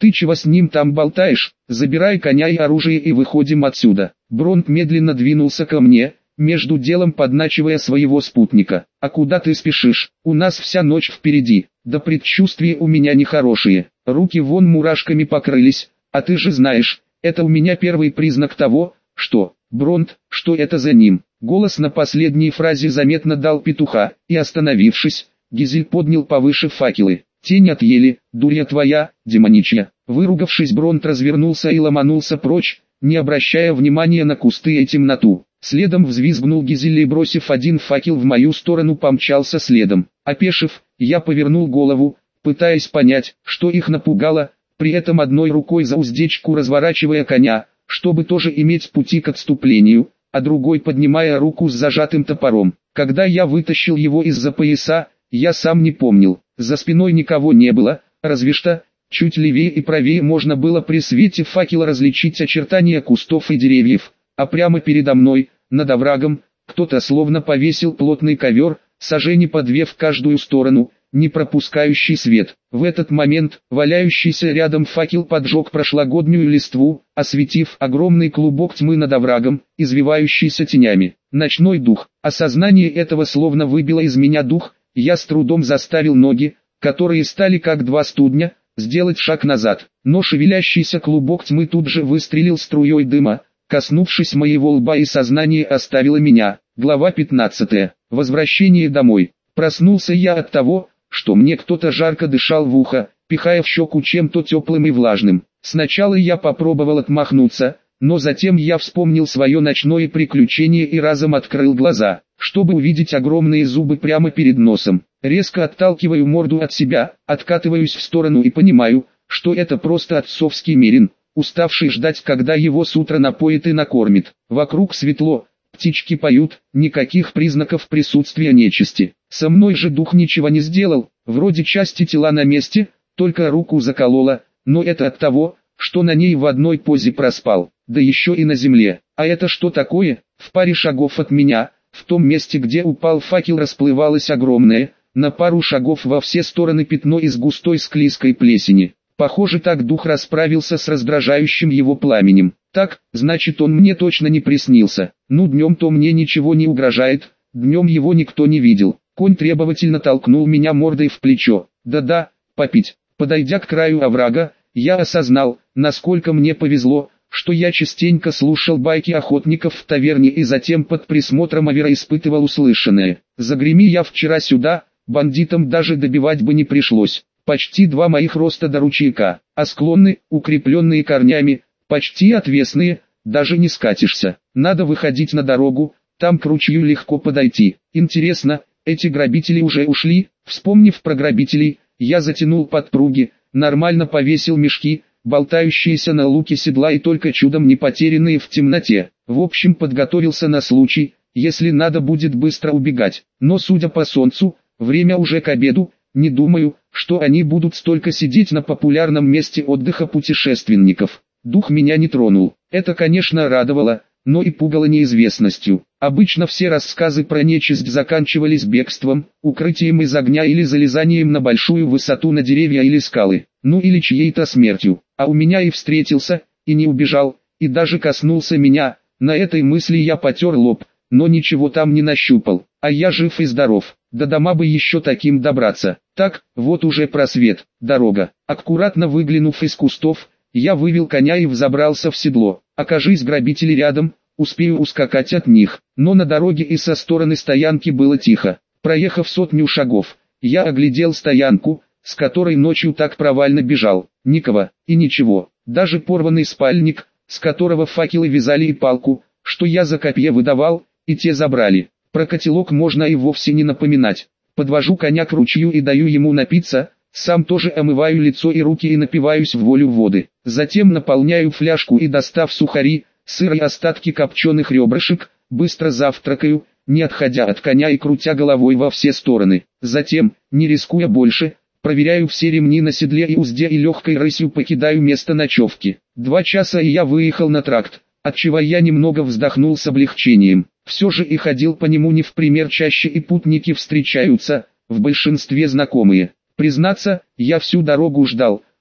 Ты чего с ним там болтаешь? Забирай коня и оружие и выходим отсюда. Бронт медленно двинулся ко мне, между делом подначивая своего спутника. А куда ты спешишь? У нас вся ночь впереди. Да предчувствия у меня нехорошие. Руки вон мурашками покрылись, а ты же знаешь, это у меня первый признак того, что... Бронт, что это за ним? Голос на последней фразе заметно дал петуха, и остановившись, Гизель поднял повыше факелы. Тень от ели, дурья твоя, демоничья. Выругавшись, Бронт развернулся и ломанулся прочь, не обращая внимания на кусты и темноту. Следом взвизгнул Гизель и, бросив один факел в мою сторону, помчался следом. Опешив, я повернул голову, пытаясь понять, что их напугало, при этом одной рукой за уздечку разворачивая коня, чтобы тоже иметь пути к отступлению, а другой поднимая руку с зажатым топором. Когда я вытащил его из-за пояса, я сам не помнил, за спиной никого не было, разве что, чуть левее и правее можно было при свете факела различить очертания кустов и деревьев, а прямо передо мной, над оврагом, кто-то словно повесил плотный ковер, сажени по две в каждую сторону, не пропускающий свет. В этот момент, валяющийся рядом факел поджег прошлогоднюю листву, осветив огромный клубок тьмы над оврагом, извивающийся тенями. Ночной дух. Осознание этого словно выбило из меня дух, я с трудом заставил ноги, которые стали как два студня, сделать шаг назад. Но шевелящийся клубок тьмы тут же выстрелил струей дыма, коснувшись моего лба, и сознание оставило меня. Глава 15. Возвращение домой. Проснулся я от того, что мне кто-то жарко дышал в ухо, пихая в щеку чем-то теплым и влажным. Сначала я попробовал отмахнуться, но затем я вспомнил свое ночное приключение и разом открыл глаза, чтобы увидеть огромные зубы прямо перед носом. Резко отталкиваю морду от себя, откатываюсь в сторону и понимаю, что это просто отцовский мерин, уставший ждать, когда его с утра напоит и накормит. Вокруг светло. Птички поют, никаких признаков присутствия нечисти. Со мной же дух ничего не сделал, вроде части тела на месте, только руку заколола, но это от того, что на ней в одной позе проспал, да еще и на земле. А это что такое? В паре шагов от меня, в том месте, где упал факел, расплывалось огромное, на пару шагов во все стороны пятно из густой склизкой плесени. Похоже, так дух расправился с раздражающим его пламенем. Так, значит, он мне точно не приснился. Ну, днем-то мне ничего не угрожает, днем его никто не видел. Конь требовательно толкнул меня мордой в плечо. Да-да, попить. Подойдя к краю оврага, я осознал, насколько мне повезло, что я частенько слушал байки охотников в таверне и затем под присмотром Авера испытывал услышанное. Загреми я вчера сюда, бандитам даже добивать бы не пришлось. Почти 2 моих роста до ручейка, а склоны, укрепленные корнями, почти отвесные, даже не скатишься. Надо выходить на дорогу, там к ручью легко подойти. Интересно, эти грабители уже ушли? Вспомнив про грабителей, я затянул подпруги, нормально повесил мешки, болтающиеся на луке седла и только чудом не потерянные в темноте. В общем, подготовился на случай, если надо будет быстро убегать. Но судя по солнцу, время уже к обеду. Не думаю, что они будут столько сидеть на популярном месте отдыха путешественников. Дух меня не тронул. Это, конечно, радовало, но и пугало неизвестностью. Обычно все рассказы про нечисть заканчивались бегством, укрытием из огня или залезанием на большую высоту на деревья или скалы, ну или чьей-то смертью. А у меня и встретился, и не убежал, и даже коснулся меня. На этой мысли я потер лоб, но ничего там не нащупал. А я жив и здоров. До дома бы еще таким добраться. Так, вот уже просвет, дорога. Аккуратно выглянув из кустов, я вывел коня и взобрался в седло. Окажись грабители рядом, успею ускакать от них. Но на дороге и со стороны стоянки было тихо. Проехав 100 шагов, я оглядел стоянку, с которой ночью так провально бежал. Никого, и ничего. Даже порванный спальник, с которого факелы вязали, и палку, что я за копье выдавал, и те забрали. Про котелок можно и вовсе не напоминать. Подвожу коня к ручью и даю ему напиться, сам тоже омываю лицо и руки и напиваюсь в волю воды. Затем наполняю фляжку и, достав сухари, сыр и остатки копченых ребрышек, быстро завтракаю, не отходя от коня и крутя головой во все стороны. Затем, не рискуя больше, проверяю все ремни на седле и узде и легкой рысью покидаю место ночевки. 2 часа и я выехал на тракт, отчего я немного вздохнул с облегчением. Все же и ходил по нему не в пример чаще, и путники встречаются, в большинстве знакомые. Признаться, я всю дорогу ждал,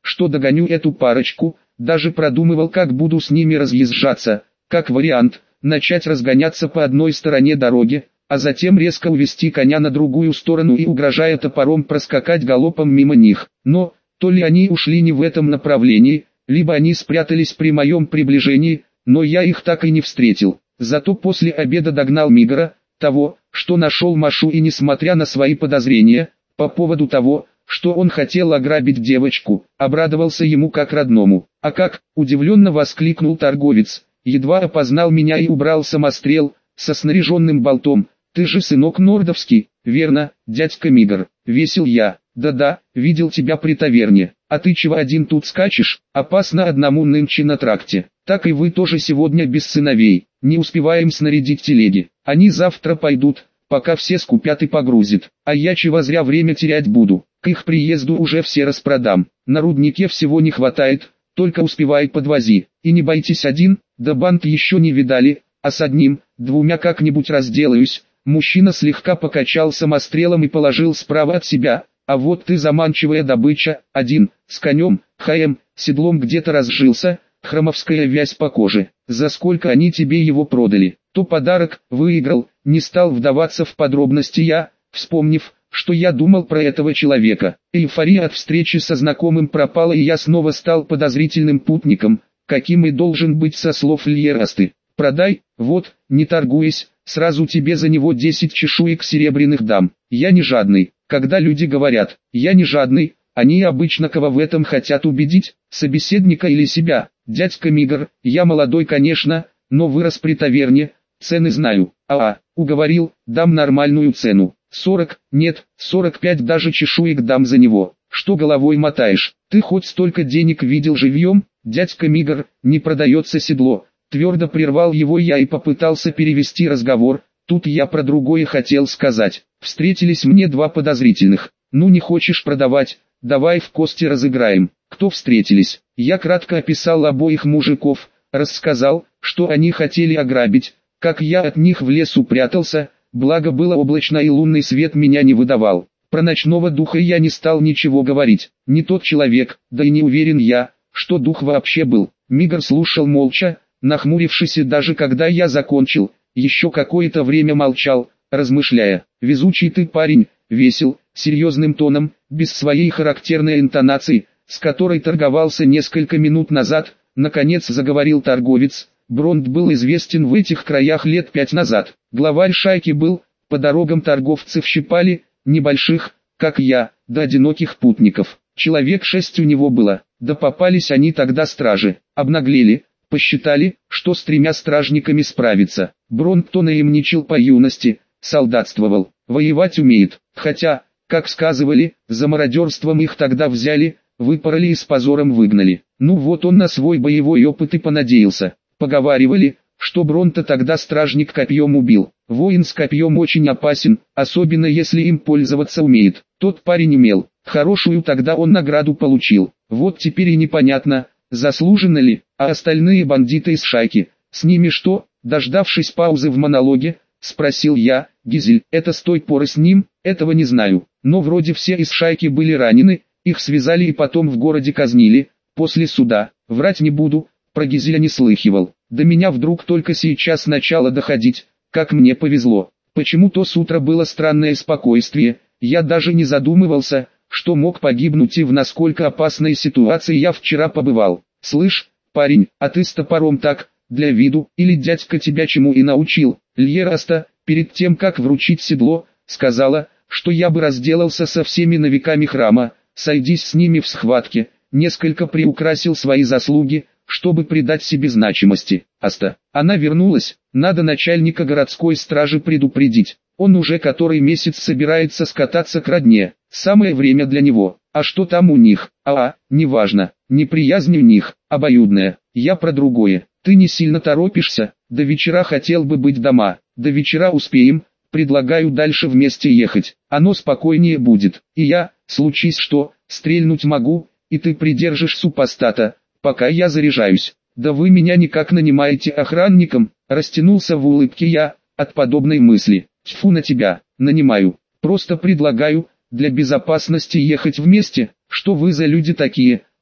что догоню эту парочку, даже продумывал, как буду с ними разъезжаться, как вариант, начать разгоняться по одной стороне дороги, а затем резко увести коня на другую сторону и, угрожая топором, проскакать галопом мимо них. Но, то ли они ушли не в этом направлении, либо они спрятались при моем приближении, но я их так и не встретил. Зато после обеда догнал Мигора, того, что нашел Машу, и несмотря на свои подозрения, по поводу того, что он хотел ограбить девочку, обрадовался ему как родному. «А как?» – удивленно воскликнул торговец, едва опознал меня и убрал самострел со снаряженным болтом. «Ты же сынок Нордовский, верно, дядька Мигор?» – весел я. «Да-да, видел тебя при таверне. А ты чего один тут скачешь? Опасно одному нынче на тракте. Так и вы тоже сегодня без сыновей. Не успеваем снарядить телеги. Они завтра пойдут, пока все скупят и погрузят. А я чего зря время терять буду? К их приезду уже все распродам. На руднике всего не хватает, только успевай подвози. И не бойтесь один, да бант еще не видали, а с одним, двумя как-нибудь разделаюсь». Мужчина слегка покачал самострелом и положил справа от себя. «А вот ты заманчивая добыча, один, с конем, седлом где-то разжился, хромовская вязь по коже. За сколько они тебе его продали?» «То подарок, выиграл», не стал вдаваться в подробности я, вспомнив, что я думал про этого человека. Эйфория от встречи со знакомым пропала, и я снова стал подозрительным путником, каким и должен быть со слов Льерасты. «Продай, вот, не торгуясь, сразу тебе за него 10 чешуек серебряных дам. Я не жадный». Когда люди говорят «я не жадный», они обычно кого в этом хотят убедить, собеседника или себя. «Дядька Мигор, я молодой, конечно, но вырос при таверне, цены знаю». Уговорил, дам нормальную цену. 40, нет, 45 даже чешуек дам за него. Что головой мотаешь? Ты хоть столько денег видел живьем? Дядька Мигор, не продается седло. Твердо прервал его я и попытался перевести разговор. Тут я про другое хотел сказать. Встретились мне два подозрительных. «Ну не хочешь продавать, давай в кости разыграем». Кто встретились? Я кратко описал обоих мужиков, рассказал, что они хотели ограбить, как я от них в лесу прятался, благо было облачно и лунный свет меня не выдавал. Про ночного духа я не стал ничего говорить. Не тот человек, да и не уверен я, что дух вообще был. Мигор слушал молча, нахмурившись, и даже когда я закончил, еще какое-то время молчал, размышляя. «Везучий ты парень», весел, серьезным тоном, без своей характерной интонации, с которой торговался несколько минут назад, наконец заговорил торговец. Бронт был известен в этих краях лет 5 назад. Главарь шайки был, по дорогам торговцев щипали, небольших, как я, до одиноких путников. Человек 6 у него было, да попались они тогда стражи, обнаглели. Посчитали, что с 3 стражниками справится. Бронт то наемничал по юности, солдатствовал, воевать умеет. Хотя, как сказывали, за мародерством их тогда взяли, выпороли и с позором выгнали. Ну вот он на свой боевой опыт и понадеялся. Поговаривали, что Бронта тогда стражник копьем убил. Воин с копьем очень опасен, особенно если им пользоваться умеет. Тот парень умел. Хорошую тогда он награду получил. Вот теперь и непонятно, заслуженно ли, а остальные бандиты из шайки, с ними что? Дождавшись паузы в монологе, спросил я. «Гизель, это с той поры с ним?» «Этого не знаю, но вроде все из шайки были ранены, их связали и потом в городе казнили, после суда. Врать не буду, про Гизеля не слыхивал. До меня вдруг только сейчас начало доходить, как мне повезло. Почему-то с утра было странное спокойствие, я даже не задумывался, что мог погибнуть и в насколько опасной ситуации я вчера побывал. Слышь, парень, а ты с топором так, для виду, или дядька тебя чему и научил?» Льераста, перед тем как вручить седло, сказала, что я бы разделался со всеми новиками храма, сойдись с ними в схватке, несколько приукрасил свои заслуги, чтобы придать себе значимости. Она вернулась, надо начальника городской стражи предупредить. Он уже который месяц собирается скататься к родне, самое время для него. А что там у них? Неважно, неприязнь у них, обоюдная. Я про другое. Ты не сильно торопишься, до вечера хотел бы быть дома. До вечера успеем, предлагаю дальше вместе ехать. Оно спокойнее будет. И я, случись что, стрельнуть могу, и ты придержишь супостата, пока я заряжаюсь. Да вы меня никак нанимаете охранником, растянулся в улыбке я, от подобной мысли. Тьфу на тебя, нанимаю. Просто предлагаю, для безопасности ехать вместе. Что вы за люди такие?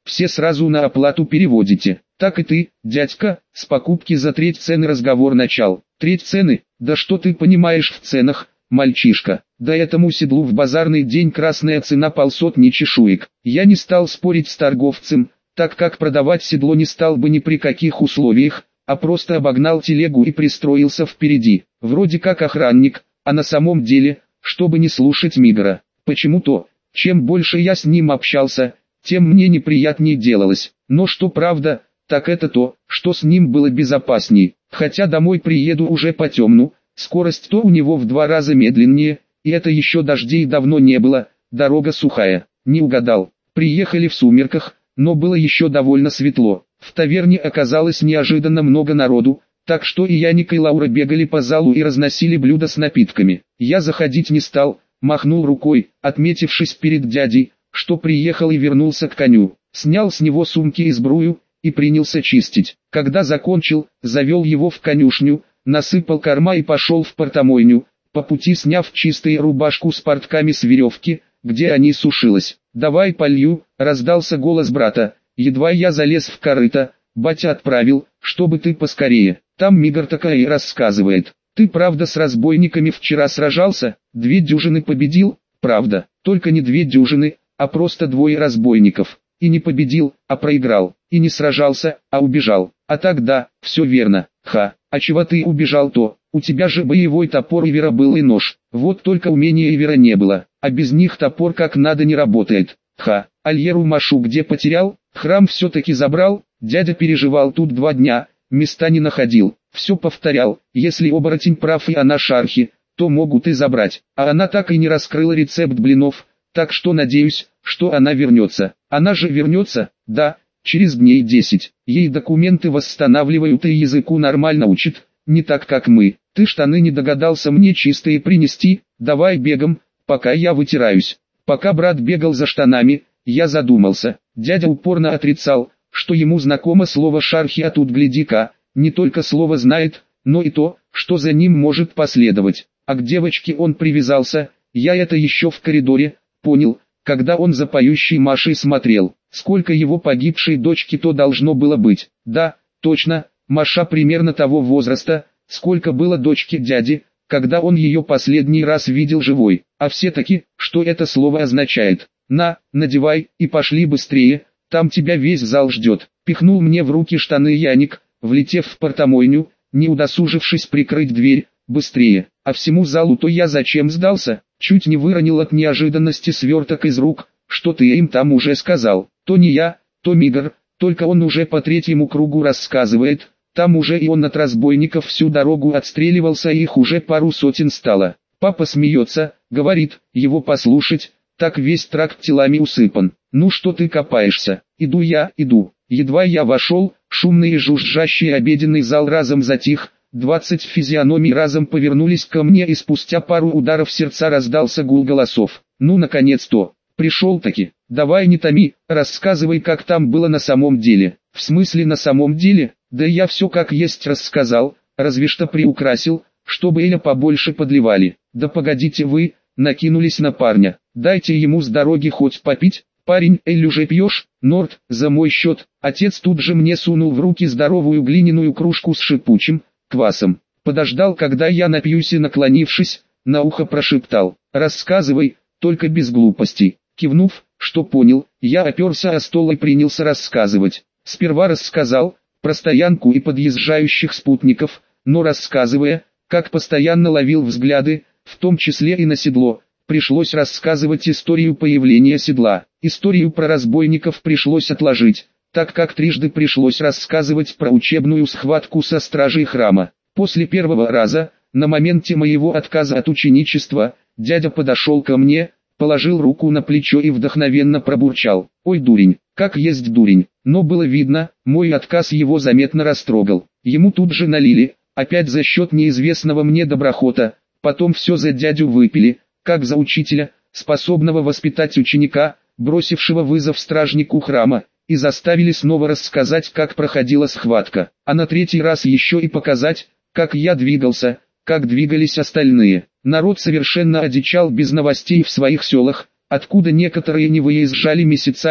все сразу на оплату переводите. Так и ты, дядька, с покупки за треть цены разговор начал. Треть цены? Да что ты понимаешь в ценах, мальчишка? Да этому седлу в базарный день красная цена 500 чешуек. Я не стал спорить с торговцем, так как продавать седло не стал бы ни при каких условиях, а просто обогнал телегу и пристроился впереди. Вроде как охранник, а на самом деле, чтобы не слушать Мигора. Почему-то, чем больше я с ним общался, тем мне неприятнее делалось. Но что правда, так это то, что с ним было безопасней. Хотя домой приеду уже по темну, скорость то у него в 2 раза медленнее, и это еще дождей давно не было, дорога сухая. Не угадал. Приехали в сумерках, но было еще довольно светло. В таверне оказалось неожиданно много народу, так что и Яник и Лаура бегали по залу и разносили блюда с напитками. Я заходить не стал, махнул рукой, отметившись перед дядей, что приехал и вернулся к коню. Снял с него сумки и сбрую, и принялся чистить. Когда закончил, завел его в конюшню, насыпал корма и пошел в портомойню, по пути сняв чистую рубашку с портками с веревки, где они сушилась. «Давай полью», — раздался голос брата. Едва я залез в корыто, батя отправил, чтобы ты поскорее. Там Мигор такая и рассказывает. Ты правда с разбойниками вчера сражался? 2 дюжины победил? Правда, только не 2 дюжины, а просто 2 разбойников. И не победил, а проиграл. И не сражался, а убежал. А тогда, все верно. Ха, а чего ты убежал-то? У тебя же боевой топор Ивера был и нож. Вот только умения Ивера не было, а без них топор как надо не работает. Ха, Альеру Машу где потерял? Храм все-таки забрал? Дядя переживал тут 2 дня, места не находил. Все повторял, если оборотень прав и она шархи, то могут и забрать. А она так и не раскрыла рецепт блинов, так что надеюсь, что она вернется. Она же вернется, да, через дней 10. Ей документы восстанавливают и языку нормально учат, не так как мы. Ты штаны не догадался мне чистые принести? Давай бегом, пока я вытираюсь. Пока брат бегал за штанами, я задумался. Дядя упорно отрицал, что ему знакомо слово «шархи», а тут гляди-ка, не только слово знает, но и то, что за ним может последовать. А к девочке он привязался, я это еще в коридоре понял, когда он за поющей Машей смотрел. Сколько его погибшей дочки то должно было быть. Да, точно, Маша примерно того возраста, сколько было дочке дяди, когда он ее последний раз видел живой. А все-таки, что это слово означает? На, надевай, и пошли быстрее, там тебя весь зал ждет. Пихнул мне в руки штаны Яник, влетев в портомойню, не удосужившись прикрыть дверь. Быстрее, а всему залу то я зачем сдался? Чуть не выронил от неожиданности сверток из рук. Что ты им там уже сказал? То не я, то Мигор, только он уже по 3-му кругу рассказывает. Там уже и он от разбойников всю дорогу отстреливался, и их уже пару сотен стало. Папа смеется, говорит, его послушать, так весь тракт телами усыпан. Ну что ты копаешься? Иду я, иду. Едва я вошел, шумный и жужжащий обеденный зал разом затих. 20 физиономий разом повернулись ко мне, и спустя пару ударов сердца раздался гул голосов. Ну наконец-то, пришел-таки. Давай не томи, рассказывай, как там было на самом деле. В смысле на самом деле? Да я все как есть рассказал, разве что приукрасил, чтобы Эля побольше подливали. Да погодите вы, накинулись на парня. Дайте ему с дороги хоть попить. Парень, Эль уже пьешь? Норд, за мой счет. Отец тут же мне сунул в руки здоровую глиняную кружку с шипучим квасом. Подождал, когда я напьюсь, и, наклонившись, на ухо прошептал: рассказывай, только без глупостей. Кивнув, что понял, я оперся о стол и принялся рассказывать. Сперва рассказал про стоянку и подъезжающих спутников, но рассказывая, как постоянно ловил взгляды, в том числе и на седло, пришлось рассказывать историю появления седла. Историю про разбойников пришлось отложить, так как трижды пришлось рассказывать про учебную схватку со стражей храма. После первого раза, на моменте моего отказа от ученичества, дядя подошел ко мне, положил руку на плечо и вдохновенно пробурчал: «Ой, дурень, как есть дурень». Но было видно, мой отказ его заметно растрогал. Ему тут же налили, опять за счет неизвестного мне доброхота, потом все за дядю выпили, как за учителя, способного воспитать ученика, бросившего вызов стражнику храма, и заставили снова рассказать, как проходила схватка, а на 3-й раз еще и показать, как я двигался, как двигались остальные. Народ совершенно одичал без новостей в своих селах, откуда некоторые не выезжали месяцами,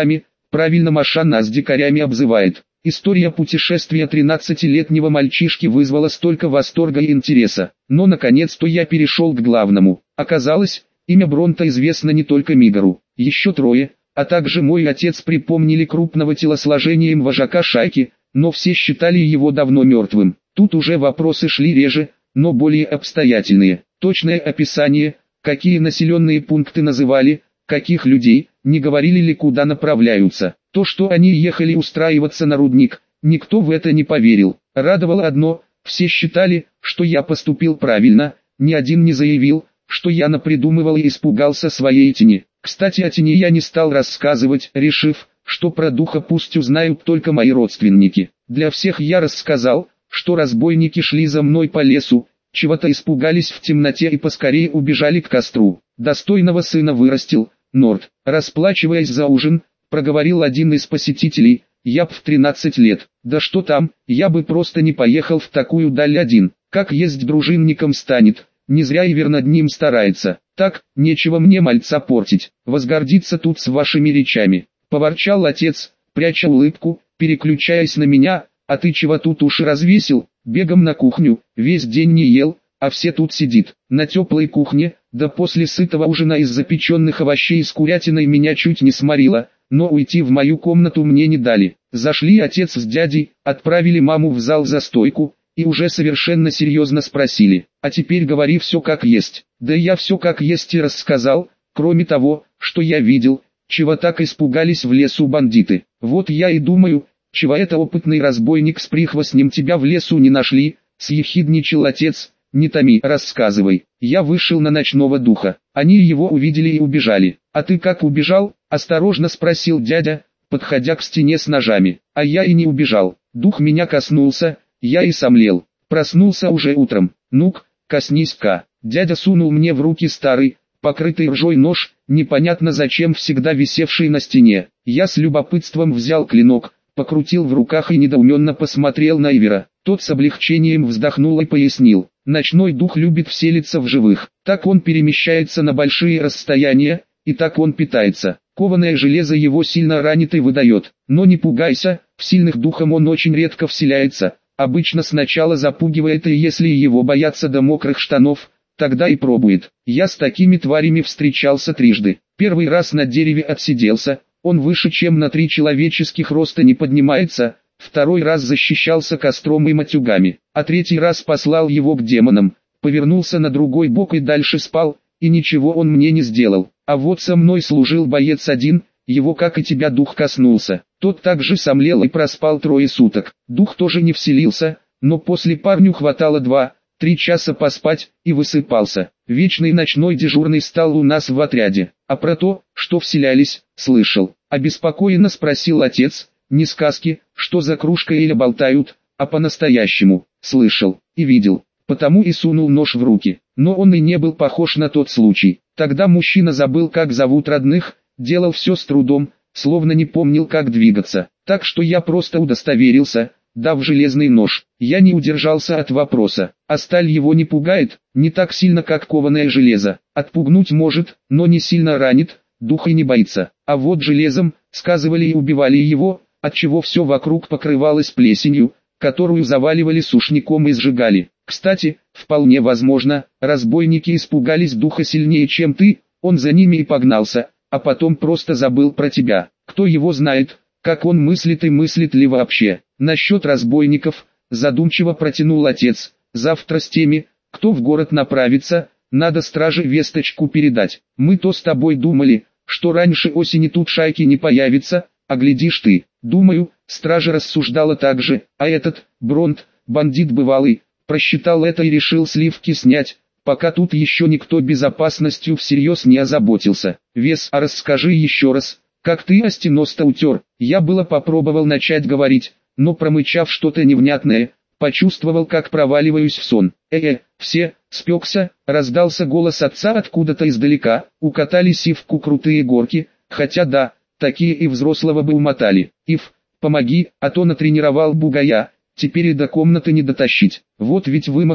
Правильно Маша нас дикарями обзывает. История путешествия 13-летнего мальчишки вызвала столько восторга и интереса. Но наконец-то я перешел к главному. Оказалось, имя Бронта известно не только Мигару. Еще трое, а также мой отец припомнили крупного телосложением вожака шайки, но все считали его давно мертвым. Тут уже вопросы шли реже, но более обстоятельные. Точное описание, какие населенные пункты называли, каких людей, не говорили ли куда направляются. То, что они ехали устраиваться на рудник, никто в это не поверил. Радовало одно, все считали, что я поступил правильно, ни один не заявил, что я напридумывал и испугался своей тени. Кстати, о тени я не стал рассказывать, решив, что про духа пусть узнают только мои родственники. Для всех я рассказал, что разбойники шли за мной по лесу, чего-то испугались в темноте и поскорее убежали к костру. Достойного сына вырастил, Норд. Расплачиваясь за ужин, проговорил один из посетителей, я б в 13 лет. Да что там, я бы просто не поехал в такую даль один. Как есть дружинником станет, не зря Ивер над ним старается. Так, нечего мне мальца портить, возгордиться тут с вашими речами. Поворчал отец, пряча улыбку, переключаясь на меня, а ты чего тут уши развесил, бегом на кухню, весь день не ел, а все тут сидит. На теплой кухне, да после сытого ужина из запеченных овощей с курятиной меня чуть не сморило, но уйти в мою комнату мне не дали. Зашли отец с дядей, отправили маму в зал за стойку, и уже совершенно серьезно спросили, а теперь говори все как есть. Да я все как есть и рассказал, кроме того, что я видел, чего так испугались в лесу бандиты. Вот я и думаю, чего это опытный разбойник с прихвостнем тебя в лесу не нашли, съехидничал отец. Не томи, рассказывай. Я вышел на ночного духа. Они его увидели и убежали. А ты как убежал? Осторожно спросил дядя, подходя к стене с ножами. А я и не убежал. Дух меня коснулся, я и сомлел. Проснулся уже утром. Ну-ка, коснись-ка. Дядя сунул мне в руки старый, покрытый ржой нож, непонятно зачем всегда висевший на стене. Я с любопытством взял клинок, покрутил в руках и недоуменно посмотрел на Ивера. Тот с облегчением вздохнул и пояснил. Ночной дух любит вселиться в живых. Так он перемещается на большие расстояния, и так он питается. Кованое железо его сильно ранит и выдает. Но не пугайся, в сильных духом он очень редко вселяется. Обычно сначала запугивает, и если его боятся до мокрых штанов, тогда и пробует. Я с такими тварями встречался трижды. Первый раз на дереве отсиделся, он выше чем на 3 человеческих роста не поднимается. Второй раз защищался костром и матюгами, а третий раз послал его к демонам, повернулся на другой бок и дальше спал, и ничего он мне не сделал. А вот со мной служил боец один, его как и тебя дух коснулся. Тот также сомлел и проспал 3 суток. Дух тоже не вселился, но после парню хватало 2-3 часа поспать, и высыпался. Вечный ночной дежурный стал у нас в отряде. А про то, что вселялись, слышал. Обеспокоенно спросил отец. Не сказки, что за кружкой или болтают, а по-настоящему. Слышал и видел, потому и сунул нож в руки. Но он и не был похож на тот случай. Тогда мужчина забыл, как зовут родных, делал все с трудом, словно не помнил, как двигаться. Так что я просто удостоверился, дав железный нож. Я не удержался от вопроса, а сталь его не пугает, не так сильно, как кованое железо. Отпугнуть может, но не сильно ранит, дух и не боится. А вот железом, сказывали и убивали его, отчего все вокруг покрывалось плесенью, которую заваливали сушняком и сжигали. Кстати, вполне возможно, разбойники испугались духа сильнее, чем ты, он за ними и погнался, а потом просто забыл про тебя. Кто его знает, как он мыслит и мыслит ли вообще. Насчет разбойников, задумчиво протянул отец, завтра с теми, кто в город направится, надо страже весточку передать. Мы то с тобой думали, что раньше осени тут шайки не появится, а глядишь ты. Думаю, стража рассуждала так же, а этот, Бронт, бандит бывалый, просчитал это и решил сливки снять, пока тут еще никто безопасностью всерьез не озаботился. Вес, а расскажи еще раз, как ты Астиноста утер. Я было попробовал начать говорить, но промычав что-то невнятное, почувствовал, как проваливаюсь в сон. Все, спекся, раздался голос отца откуда-то издалека, укатали сивку крутые горки, хотя да, такие и взрослого бы умотали. Ив, помоги, а то натренировал бугая, теперь и до комнаты не дотащить. Вот ведь вымахал,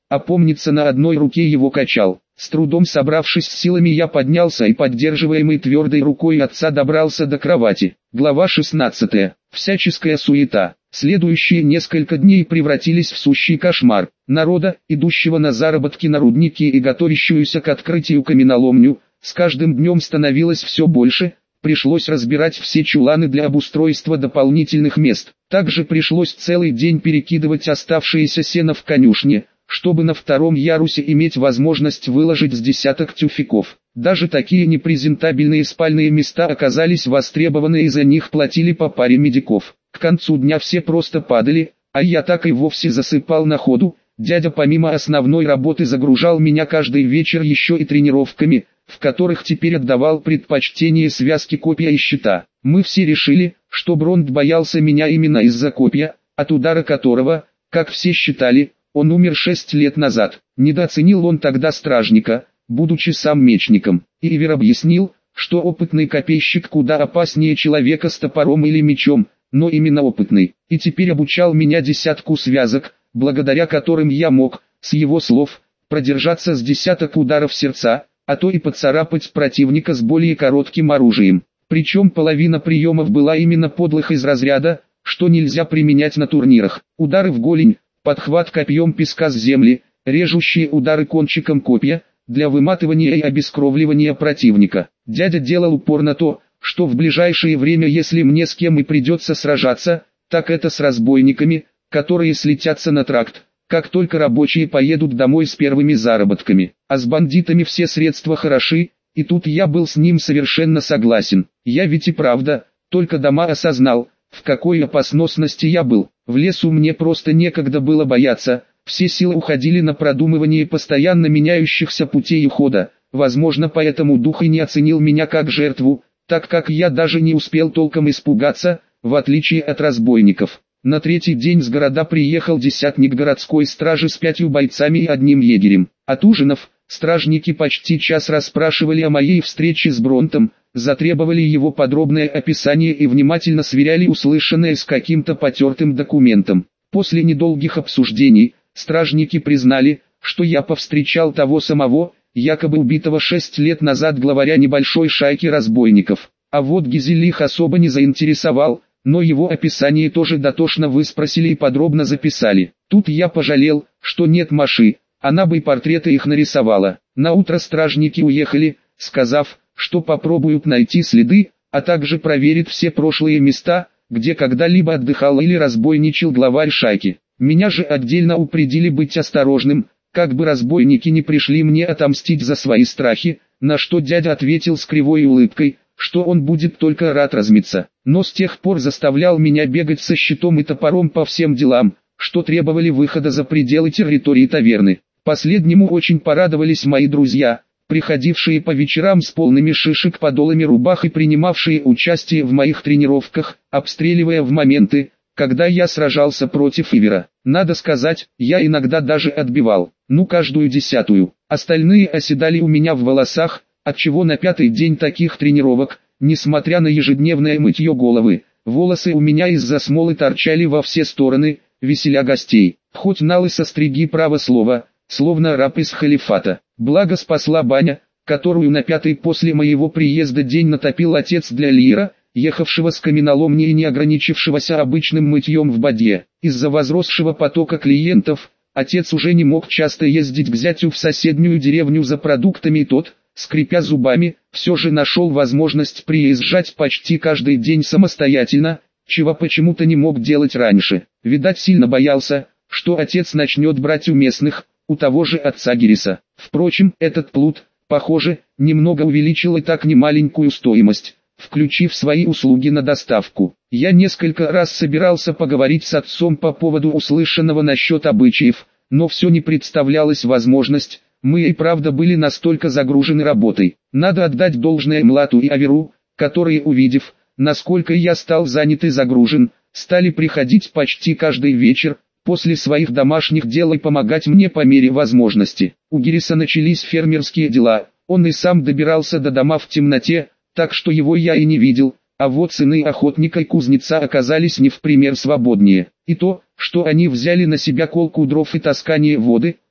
Опомниться на одной руке его качал. С трудом собравшись с силами, я поднялся и, поддерживаемый твердой рукой отца, добрался до кровати. Глава 16. Всяческая суета. Следующие несколько дней превратились в сущий кошмар. Народа, идущего на заработки на рудники и готовящуюся к открытию каменоломню, с каждым днем становилось все больше. Пришлось разбирать все чуланы для обустройства дополнительных мест. Также пришлось целый день перекидывать оставшееся сено в конюшне, чтобы на втором ярусе иметь возможность выложить с десяток тюфяков. Даже такие непрезентабельные спальные места оказались востребованы, и за них платили по паре медиков. К концу дня все просто падали, а я так и вовсе засыпал на ходу. Дядя помимо основной работы загружал меня каждый вечер еще и тренировками, в которых теперь отдавал предпочтение связке копья и щита. Мы все решили, что Бронт боялся меня именно из-за копья, от удара которого, как все считали, он умер 6 лет назад. Недооценил он тогда стражника, будучи сам мечником. И Ивер объяснил, что опытный копейщик куда опаснее человека с топором или мечом, но именно опытный. И теперь обучал меня десятку связок, благодаря которым я мог, с его слов, продержаться с десяток ударов сердца, а то и поцарапать противника с более коротким оружием. Причем половина приемов была именно подлых, из разряда, что нельзя применять на турнирах. Удары в голень, подхват копьем песка с земли, режущие удары кончиком копья, для выматывания и обескровливания противника. Дядя делал упор на то, что в ближайшее время, если мне с кем и придется сражаться, так это с разбойниками, которые слетятся на тракт, как только рабочие поедут домой с первыми заработками. А с бандитами все средства хороши, и тут я был с ним совершенно согласен. Я ведь и правда, только дома осознал, в какой опасности я был. В лесу мне просто некогда было бояться, все силы уходили на продумывание постоянно меняющихся путей ухода. Возможно, поэтому дух и не оценил меня как жертву, так как я даже не успел толком испугаться, в отличие от разбойников. На третий день с города приехал десятник городской стражи с 5 бойцами и одним егерем. От ужинов, стражники почти час расспрашивали о моей встрече с Бронтом, затребовали его подробное описание и внимательно сверяли услышанное с каким-то потертым документом. После недолгих обсуждений, стражники признали, что я повстречал того самого, якобы убитого 6 лет назад главаря небольшой шайки разбойников. А вот Гизель их особо не заинтересовал, но его описание тоже дотошно выспросили и подробно записали. Тут я пожалел, что нет Маши, она бы и портреты их нарисовала. Наутро стражники уехали, сказав, что попробуют найти следы, а также проверят все прошлые места, где когда-либо отдыхал или разбойничал главарь шайки. Меня же отдельно упредили быть осторожным, как бы разбойники не пришли мне отомстить за свои страхи, на что дядя ответил с кривой улыбкой, что он будет только рад размяться. Но с тех пор заставлял меня бегать со щитом и топором по всем делам, что требовали выхода за пределы территории таверны. Последнему очень порадовались мои друзья, приходившие по вечерам с полными шишек подолами рубах и принимавшие участие в моих тренировках, обстреливая в моменты, когда я сражался против Ивера. Надо сказать, я иногда даже отбивал, каждую десятую. Остальные оседали у меня в волосах, отчего на 5-й день таких тренировок, несмотря на ежедневное мытье головы, волосы у меня из-за смолы торчали во все стороны, веселя гостей. Хоть налысо стриги, право слово, словно раб из халифата. Благо спасла баня, которую на 5-й после моего приезда день натопил отец для Лира, ехавшего с каменоломни и не ограничившегося обычным мытьем в бадье. Из-за возросшего потока клиентов, отец уже не мог часто ездить к зятю в соседнюю деревню за продуктами, и тот, скрипя зубами, все же нашел возможность приезжать почти каждый день самостоятельно, чего почему-то не мог делать раньше. Видать, сильно боялся, что отец начнет брать у местных, у того же отца Гириса. Впрочем, этот плут, похоже, немного увеличил и так немаленькую стоимость, включив свои услуги на доставку. Я несколько раз собирался поговорить с отцом по поводу услышанного насчет обычаев, но все не представлялась возможность. Мы и правда были настолько загружены работой. Надо отдать должное Млату и Аверу, которые, увидев, насколько я стал занят и загружен, стали приходить почти каждый вечер, после своих домашних дел и помогать мне по мере возможности. У Гириса начались фермерские дела, он и сам добирался до дома в темноте, так что его я и не видел, а вот сыны охотника и кузнеца оказались не в пример свободнее. И то, что они взяли на себя колку дров и таскание воды,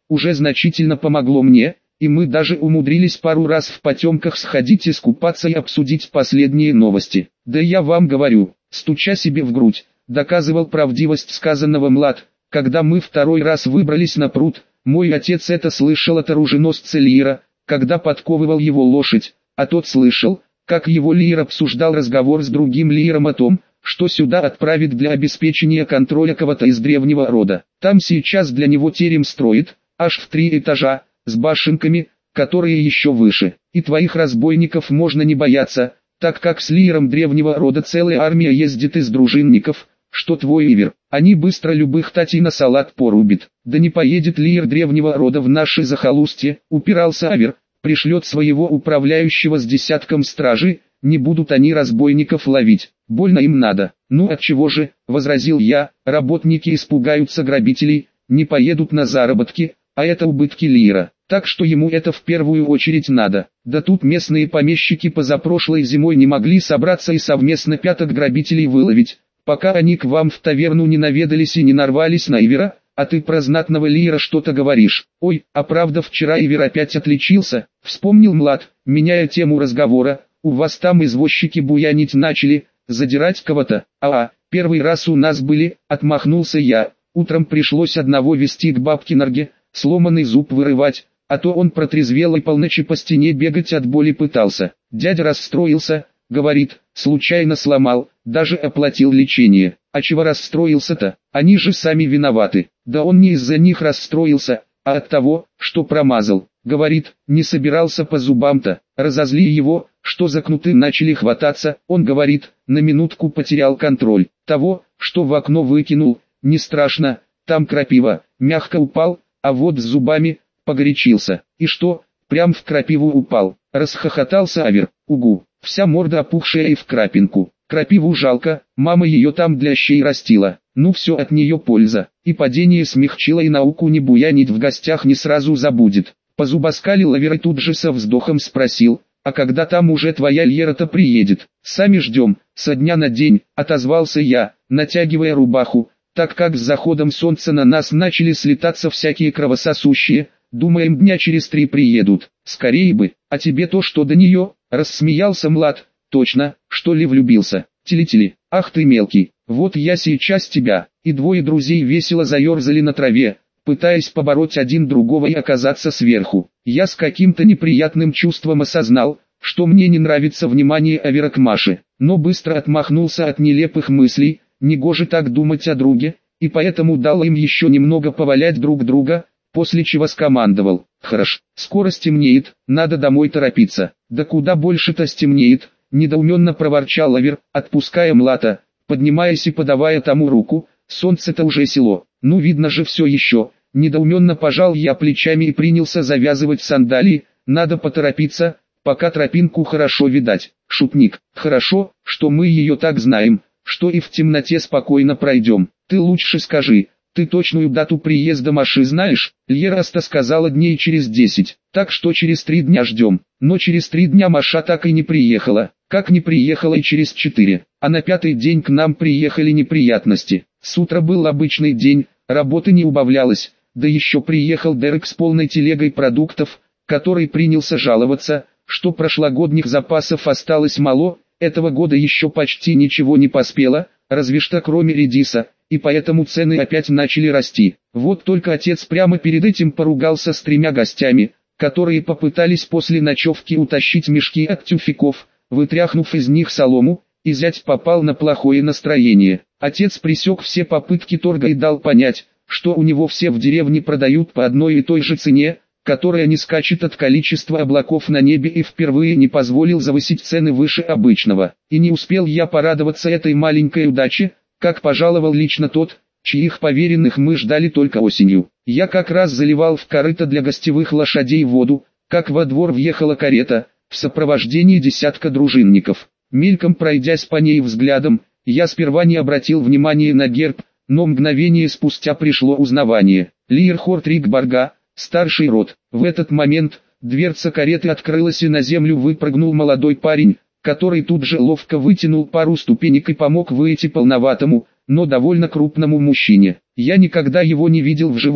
уже значительно помогло мне, и мы даже умудрились пару раз в потемках сходить искупаться и обсудить последние новости. Да я вам говорю, стуча себе в грудь, доказывал правдивость сказанного Млад, когда мы второй раз выбрались на пруд. Мой отец это слышал от оруженосца Лиера, когда подковывал его лошадь, а тот слышал, как его Лиер обсуждал разговор с другим Лиером о том, что сюда отправит для обеспечения контроля кого-то из древнего рода. Там сейчас для него терем строит, аж в 3 этажа, с башенками, которые еще выше. И твоих разбойников можно не бояться, так как с Лиером древнего рода целая армия ездит из дружинников, что твой Ивер. Они быстро любых татей на салат порубит. Да не поедет Лиер древнего рода в наши захолустье, упирался Авер, пришлет своего управляющего с десятком стражи, не будут они разбойников ловить, больно им надо. Ну отчего же, возразил я, работники испугаются грабителей, не поедут на заработки, а это убытки Лиера, так что ему это в первую очередь надо. Да тут местные помещики позапрошлой зимой не могли собраться и совместно 5 грабителей выловить, пока они к вам в таверну не наведались и не нарвались на Ивера. А ты про знатного Лиера что-то говоришь. Ой, а правда вчера Ивер опять отличился, вспомнил Млад, меняя тему разговора. У вас там извозчики буянить начали, задирать кого-то. Первый раз у нас были, отмахнулся я. Утром пришлось одного вести к бабке Нарге, сломанный зуб вырывать, а то он протрезвел и полночи по стене бегать от боли пытался. Дядя расстроился, говорит, случайно сломал, даже оплатил лечение. А чего расстроился-то? Они же сами виноваты. Да он не из-за них расстроился, а от того, что промазал. Говорит, не собирался по зубам-то. Разозли его, что за кнуты начали хвататься. Он говорит, на минутку потерял контроль. Того, что в окно выкинул, не страшно, там крапива, мягко упал, а вот с зубами, погорячился. И что, прям в крапиву упал. Расхохотался Авер. Угу, вся морда опухшая и в крапинку. Крапиву жалко, мама ее там для щей растила. Ну все от нее польза. И падение смягчило, и науку не буянить в гостях не сразу забудет. Позубоскалил Авер и тут же со вздохом спросил, а когда там уже твоя Льера-то приедет? Сами ждем, со дня на день, отозвался я, натягивая рубаху, так как с заходом солнца на нас начали слетаться всякие кровососущие. Думаем, дня через 3 приедут. Скорее бы, а тебе то что до нее? Рассмеялся Млад. Точно, что ли влюбился? Тили-тили, ах ты мелкий, вот я сейчас тебя. И двое друзей весело заерзали на траве, пытаясь побороть один другого и оказаться сверху. Я с каким-то неприятным чувством осознал, что мне не нравится внимание Авера к Маше, но быстро отмахнулся от нелепых мыслей, негоже так думать о друге, и поэтому дал им еще немного повалять друг друга, после чего скомандовал: «Хорош, скоро стемнеет, надо домой торопиться». «Да куда больше-то стемнеет?» — недоуменно проворчал Авер, отпуская Млата, поднимаясь и подавая тому руку. «Солнце-то уже село, ну видно же все еще». Недоуменно пожал я плечами и принялся завязывать сандалии. «Надо поторопиться, пока тропинку хорошо видать». «Шутник, хорошо, что мы ее так знаем, что и в темноте спокойно пройдем. Ты лучше скажи, ты точную дату приезда Маши знаешь?» Льераста сказала дней через 10, так что через 3 дня ждем. Но через 3 дня Маша так и не приехала, как не приехала и через 4, а на 5-й день к нам приехали неприятности. С утра был обычный день, работы не убавлялось, да еще приехал Дерек с полной телегой продуктов, который принялся жаловаться, что прошлогодних запасов осталось мало, этого года еще почти ничего не поспело, разве что кроме редиса, и поэтому цены опять начали расти. Вот только отец прямо перед этим поругался с 3 гостями, которые попытались после ночевки утащить мешки от тюфяков, вытряхнув из них солому, и зять попал на плохое настроение. Отец пресек все попытки торга и дал понять, что у него все в деревне продают по одной и той же цене, которая не скачет от количества облаков на небе, и впервые не позволил завысить цены выше обычного. И не успел я порадоваться этой маленькой удаче, как пожаловал лично тот, чьих поверенных мы ждали только осенью. Я как раз заливал в корыто для гостевых лошадей воду, как во двор въехала карета, в сопровождении десятка дружинников. Мельком пройдясь по ней взглядом, я сперва не обратил внимания на герб, но мгновение спустя пришло узнавание. Лиер Хортрик Барга, старший род. В этот момент дверца кареты открылась, и на землю выпрыгнул молодой парень, который тут же ловко вытянул пару ступенек и помог выйти полноватому, но довольно крупному мужчине. Я никогда его не видел вживую,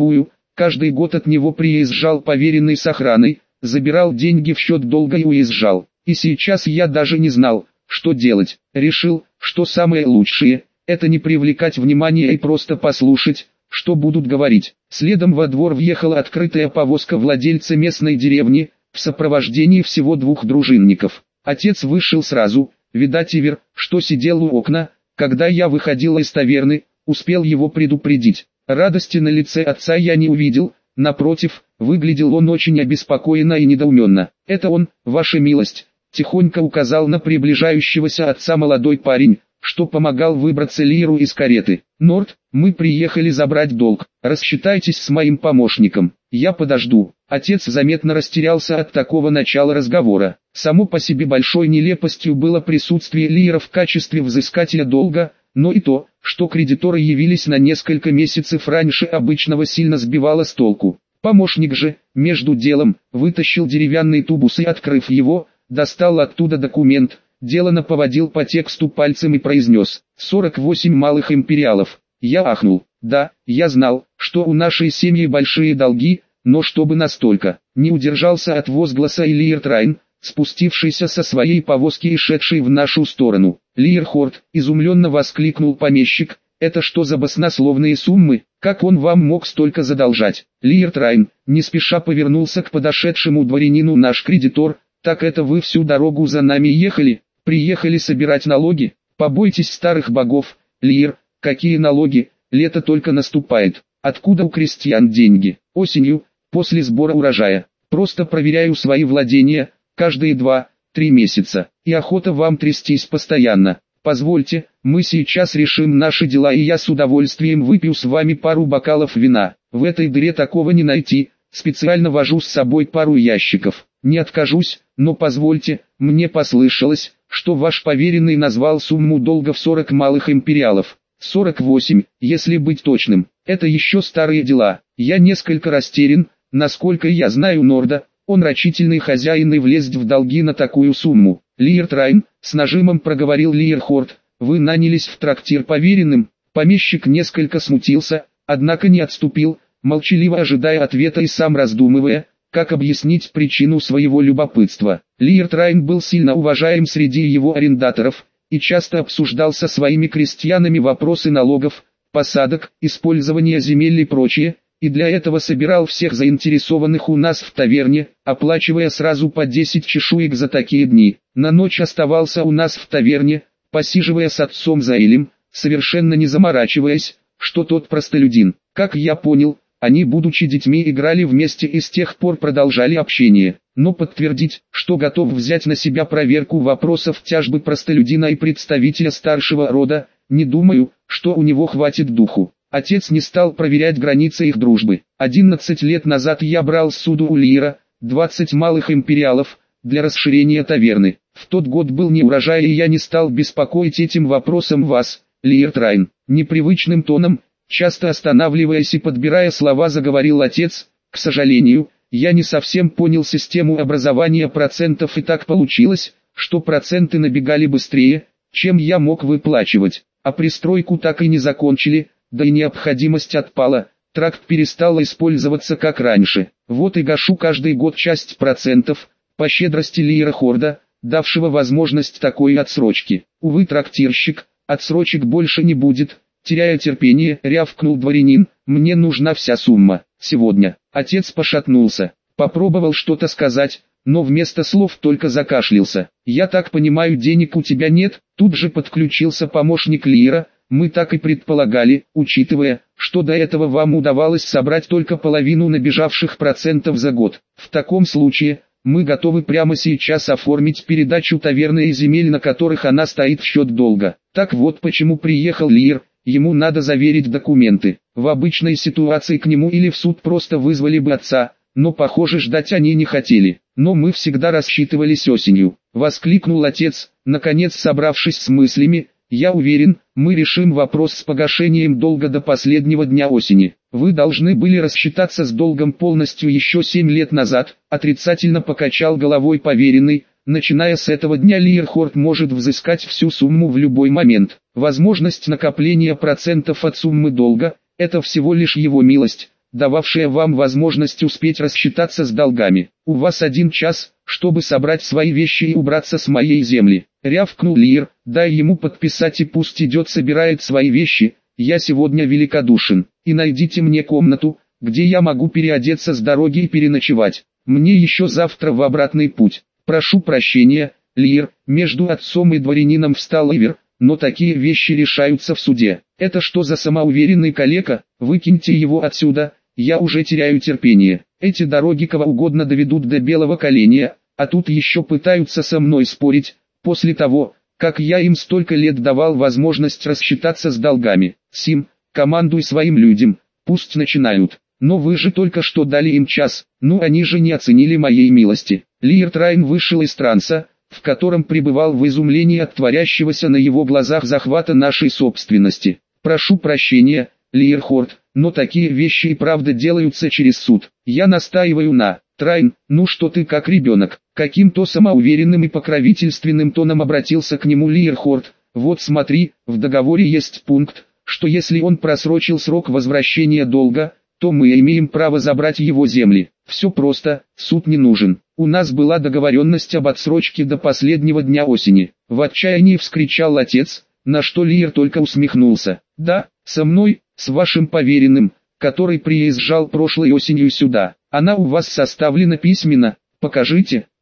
Каждый год от него приезжал поверенный с охраной, забирал деньги в счет долга и уезжал. И сейчас я даже не знал, что делать. Решил, что самое лучшее – это не привлекать внимания и просто послушать, что будут говорить. Следом во двор въехала открытая повозка владельца местной деревни, в сопровождении всего 2 дружинников. Отец вышел сразу, видать Ивер, что сидел у окна, когда я выходил из таверны, успел его предупредить. Радости на лице отца я не увидел, напротив, выглядел он очень обеспокоенно и недоуменно. «Это он, ваша милость», — тихонько указал на приближающегося отца молодой парень, что помогал выбраться Лиеру из кареты. «Норд, мы приехали забрать долг, рассчитайтесь с моим помощником, я подожду». Отец заметно растерялся от такого начала разговора. Само по себе большой нелепостью было присутствие Лиера в качестве взыскателя долга, но и то, что кредиторы явились на несколько месяцев раньше обычного, сильно сбивало с толку. Помощник же, между делом, вытащил деревянный тубус и, открыв его, достал оттуда документ, делано поводил по тексту пальцем и произнес: 48 малых империалов. Я ахнул. Да, я знал, что у нашей семьи большие долги, но чтобы настолько. Не удержался от возгласа и Лиер Трайн, спустившийся со своей повозки и шедший в нашу сторону. «Лиерхорд», — изумленно воскликнул помещик, — «это что за баснословные суммы? Как он вам мог столько задолжать?» Лиер Трайн не спеша повернулся к подошедшему дворянину: «Наш кредитор, так это вы всю дорогу за нами ехали? Приехали собирать налоги? Побойтесь старых богов, Лиер, какие налоги, лето только наступает. Откуда у крестьян деньги? Осенью, после сбора урожая. Просто проверяю свои владения, каждые 2-3 месяца, и охота вам трястись постоянно. Позвольте, мы сейчас решим наши дела, и я с удовольствием выпью с вами пару бокалов вина. В этой дыре такого не найти, специально вожу с собой пару ящиков. Не откажусь, но позвольте, мне послышалось, что ваш поверенный назвал сумму долга в 40 малых империалов. 48, если быть точным. Это еще старые дела. Я несколько растерян, насколько я знаю Норда, он рачительный хозяин, и влезть в долги на такую сумму. Лиер Трайн, с нажимом проговорил Лиерхорд, вы нанялись в трактир поверенным. Помещик несколько смутился, однако не отступил, молчаливо ожидая ответа и сам раздумывая, как объяснить причину своего любопытства. Лиер Трайн был сильно уважаем среди его арендаторов, и часто обсуждал со своими крестьянами вопросы налогов, посадок, использования земель и прочее, и для этого собирал всех заинтересованных у нас в таверне, оплачивая сразу по 10 чешуек за такие дни. На ночь оставался у нас в таверне, посиживая с отцом Заэлем, совершенно не заморачиваясь, что тот простолюдин. Как я понял, они, будучи детьми, играли вместе и с тех пор продолжали общение. Но подтвердить, что готов взять на себя проверку вопросов тяжбы простолюдина и представителя старшего рода, не думаю, что у него хватит духу. Отец не стал проверять границы их дружбы. 11 лет назад я брал ссуду у Лиера, 20 малых империалов, для расширения таверны. В тот год был неурожай, и я не стал беспокоить этим вопросом вас, Лиер Трайн. Непривычным тоном, часто останавливаясь и подбирая слова, заговорил отец: к сожалению, я не совсем понял систему образования процентов, и так получилось, что проценты набегали быстрее, чем я мог выплачивать, а пристройку так и не закончили, да и необходимость отпала, тракт перестал использоваться как раньше. Вот и гашу каждый год часть процентов, по щедрости Лиерхорда, давшего возможность такой отсрочки. Увы, трактирщик, отсрочек больше не будет. Теряя терпение, рявкнул дворянин: мне нужна вся сумма, сегодня. Отец пошатнулся, попробовал что-то сказать, но вместо слов только закашлялся. Я так понимаю, денег у тебя нет? Тут же подключился помощник Лиера: мы так и предполагали, учитывая, что до этого вам удавалось собрать только половину набежавших процентов за год. В таком случае, мы готовы прямо сейчас оформить передачу таверны и земель, на которых она стоит, в счет долга. Так вот почему приехал Лиер. Ему надо заверить документы. В обычной ситуации к нему или в суд просто вызвали бы отца, но похоже ждать они не хотели. Но мы всегда рассчитывались осенью. Воскликнул отец, наконец собравшись с мыслями: я уверен, мы решим вопрос с погашением долга до последнего дня осени. Вы должны были рассчитаться с долгом полностью еще 7 лет назад, отрицательно покачал головой поверенный. Начиная с этого дня Лиерхорд может взыскать всю сумму в любой момент. Возможность накопления процентов от суммы долга – это всего лишь его милость, дававшая вам возможность успеть рассчитаться с долгами. У вас 1 час, чтобы собрать свои вещи и убраться с моей земли. Рявкнул Лиер, дай ему подписать и пусть идет собирает свои вещи, я сегодня великодушен. И найдите мне комнату, где я могу переодеться с дороги и переночевать. Мне еще завтра в обратный путь. Прошу прощения, Лиер, между отцом и дворянином встал Ивер, но такие вещи решаются в суде. Это что за самоуверенный калека, выкиньте его отсюда, я уже теряю терпение. Эти дороги кого угодно доведут до белого коленя, а тут еще пытаются со мной спорить, после того, как я им столько лет давал возможность рассчитаться с долгами. Сим, командуй своим людям, пусть начинают. Но вы же только что дали им час, ну они же не оценили моей милости. Лиер Трайн вышел из транса, в котором пребывал в изумлении от творящегося на его глазах захвата нашей собственности. Прошу прощения, Лиер Хорд, но такие вещи и правда делаются через суд. Я настаиваю на... Трайн, ну что ты как ребенок? Каким-то самоуверенным и покровительственным тоном обратился к нему Лиер Хорд. Вот смотри, в договоре есть пункт, что если он просрочил срок возвращения долга, то мы имеем право забрать его земли. Все просто, суд не нужен. У нас была договоренность об отсрочке до последнего дня осени. В отчаянии вскричал отец, на что Лиер только усмехнулся. Да, со мной, с вашим поверенным, который приезжал прошлой осенью сюда. Она у вас составлена письменно, покажите.